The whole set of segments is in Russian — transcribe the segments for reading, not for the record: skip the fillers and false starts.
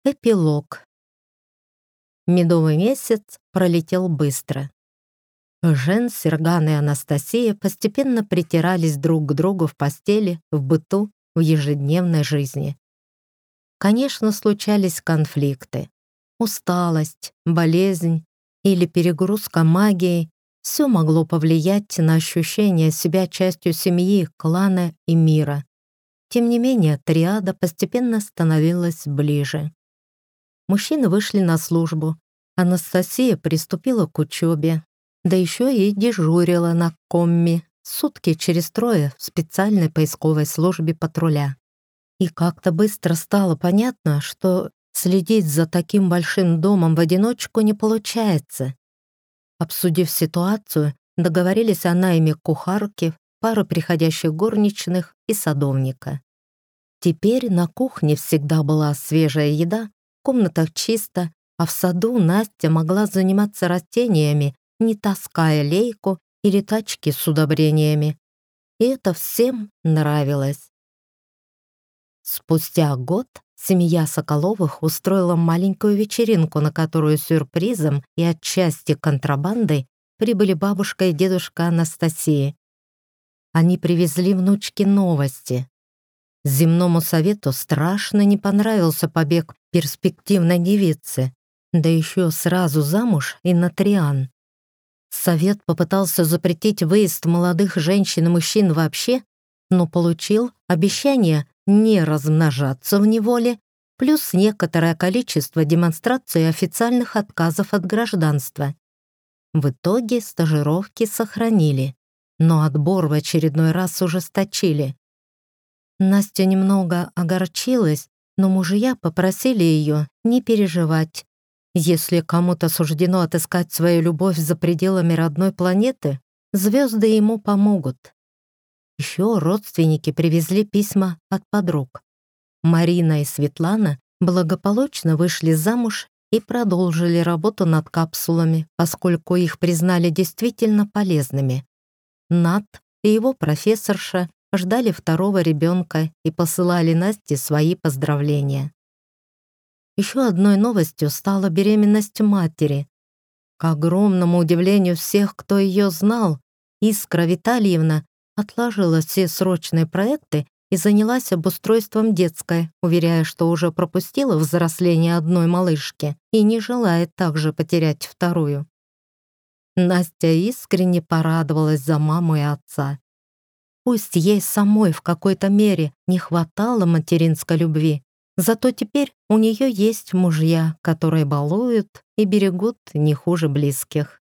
Эпилог. Медовый месяц пролетел быстро. Жен, Серган и Анастасия постепенно притирались друг к другу в постели, в быту, в ежедневной жизни. Конечно, случались конфликты. Усталость, болезнь или перегрузка магией — все могло повлиять на ощущение себя частью семьи, клана и мира. Тем не менее, триада постепенно становилась ближе. Мужчины вышли на службу. Анастасия приступила к учебе, да еще и дежурила на комми сутки через трое в специальной поисковой службе патруля. И как-то быстро стало понятно, что следить за таким большим домом в одиночку не получается. Обсудив ситуацию, договорились о найме кухарки, пары приходящих горничных и садовника. Теперь на кухне всегда была свежая еда, в комнатах чисто, а в саду Настя могла заниматься растениями, не таская лейку или тачки с удобрениями. И это всем нравилось. Спустя год семья Соколовых устроила маленькую вечеринку, на которую сюрпризом и отчасти контрабандой прибыли бабушка и дедушка Анастасии. Они привезли внучке новости. Земному совету страшно не понравился побег перспективной девицы, да еще сразу замуж и на Триан. Совет попытался запретить выезд молодых женщин и мужчин вообще, но получил обещание не размножаться в неволе, плюс некоторое количество демонстраций официальных отказов от гражданства. В итоге стажировки сохранили, но отбор в очередной раз ужесточили. Настя немного огорчилась, но мужья попросили ее не переживать. Если кому-то суждено отыскать свою любовь за пределами родной планеты, звезды ему помогут. Еще родственники привезли письма от подруг. Марина и Светлана благополучно вышли замуж и продолжили работу над капсулами, поскольку их признали действительно полезными. Нат и его профессорша ждали второго ребенка и посылали Насте свои поздравления. Еще одной новостью стала беременность матери. К огромному удивлению всех, кто ее знал, Искра Витальевна отложила все срочные проекты и занялась обустройством детской, уверяя, что уже пропустила взросление одной малышки и не желает также потерять вторую. Настя искренне порадовалась за маму и отца. Пусть ей самой в какой-то мере не хватало материнской любви, зато теперь у нее есть мужья, которые балуют и берегут не хуже близких.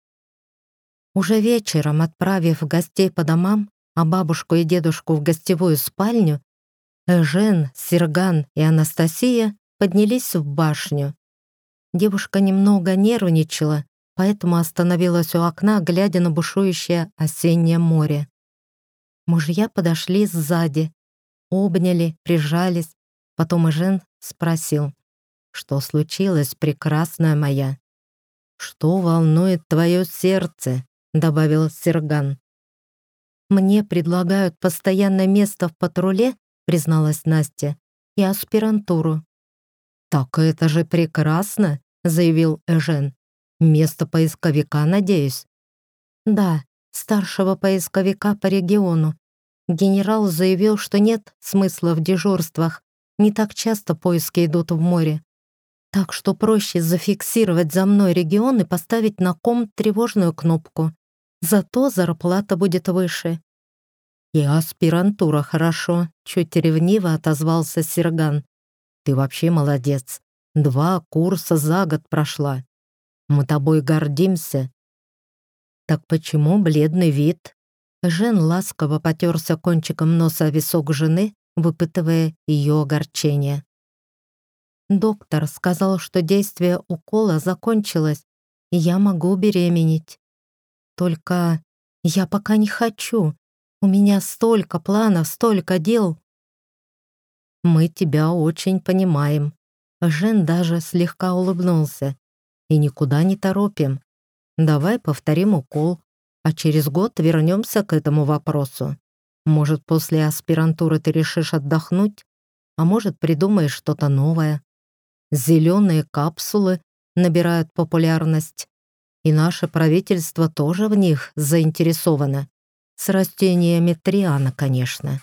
Уже вечером, отправив гостей по домам, а бабушку и дедушку в гостевую спальню, Жен, Серган и Анастасия поднялись в башню. Девушка немного нервничала, поэтому остановилась у окна, глядя на бушующее осеннее море. Мужья подошли сзади, обняли, прижались. Потом Жен спросил: «Что случилось, прекрасная моя?» «Что волнует твое сердце?» — добавил Серган. «Мне предлагают постоянное место в патруле», — призналась Настя, — «и аспирантуру». «Так это же прекрасно», — заявил Эжен. «Место поисковика, надеюсь?» «Да, старшего поисковика по региону. Генерал заявил, что нет смысла в дежурствах, не так часто поиски идут в море. Так что проще зафиксировать за мной регион и поставить на ком тревожную кнопку. Зато зарплата будет выше». «И аспирантура хорошо», — чуть ревниво отозвался Серган. «Ты вообще молодец. 2 курса за год прошла. Мы тобой гордимся». «Так почему бледный вид?» Жен ласково потерся кончиком носа о висок жены, выпытывая ее огорчение. «Доктор сказал, что действие укола закончилось, и я могу беременеть. Только я пока не хочу. У меня столько планов, столько дел». «Мы тебя очень понимаем». Жен даже слегка улыбнулся. «И никуда не торопим. Давай повторим укол, а через год вернемся к этому вопросу. Может, после аспирантуры ты решишь отдохнуть, а может, придумаешь что-то новое. Зеленые капсулы набирают популярность, и наше правительство тоже в них заинтересовано. С растениями Триана, конечно.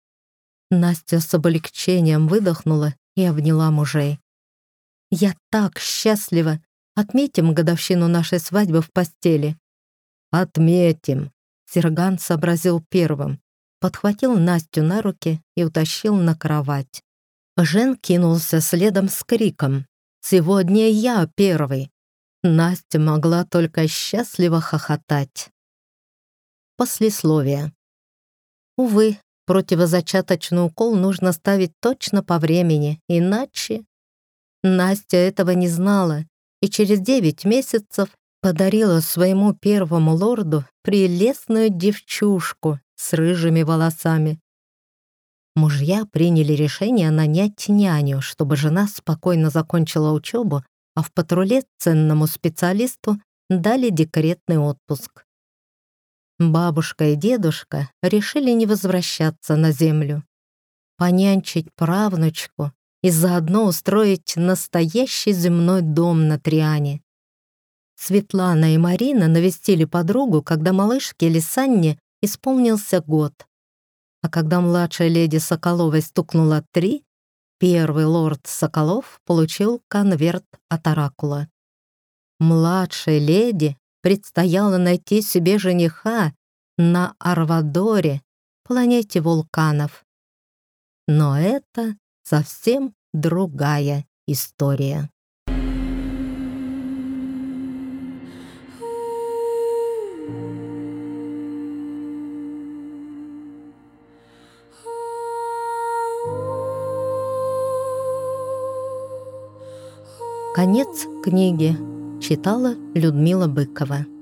Настя с облегчением выдохнула и обняла мужей. «Я так счастлива! Отметим годовщину нашей свадьбы в постели». «Отметим!» Серган сообразил первым, подхватил Настю на руки и утащил на кровать. Жен кинулся следом с криком: «Сегодня я первый!» Настя могла только счастливо хохотать. Послесловие. Увы, противозачаточный укол нужно ставить точно по времени, иначе... Настя этого не знала и через 9 месяцев подарила своему первому лорду прелестную девчушку с рыжими волосами. Мужья приняли решение нанять няню, чтобы жена спокойно закончила учебу, а в патруле ценному специалисту дали декретный отпуск. Бабушка и дедушка решили не возвращаться на землю, понянчить правнучку и заодно устроить настоящий земной дом на Триане. Светлана и Марина навестили подругу, когда малышке Лисанне исполнился год. А когда младшей леди Соколовой стукнуло 3, первый лорд Соколов получил конверт от оракула. Младшей леди предстояло найти себе жениха на Арвадоре, планете вулканов. Но это совсем другая история. Конец книги. Читала Людмила Быкова.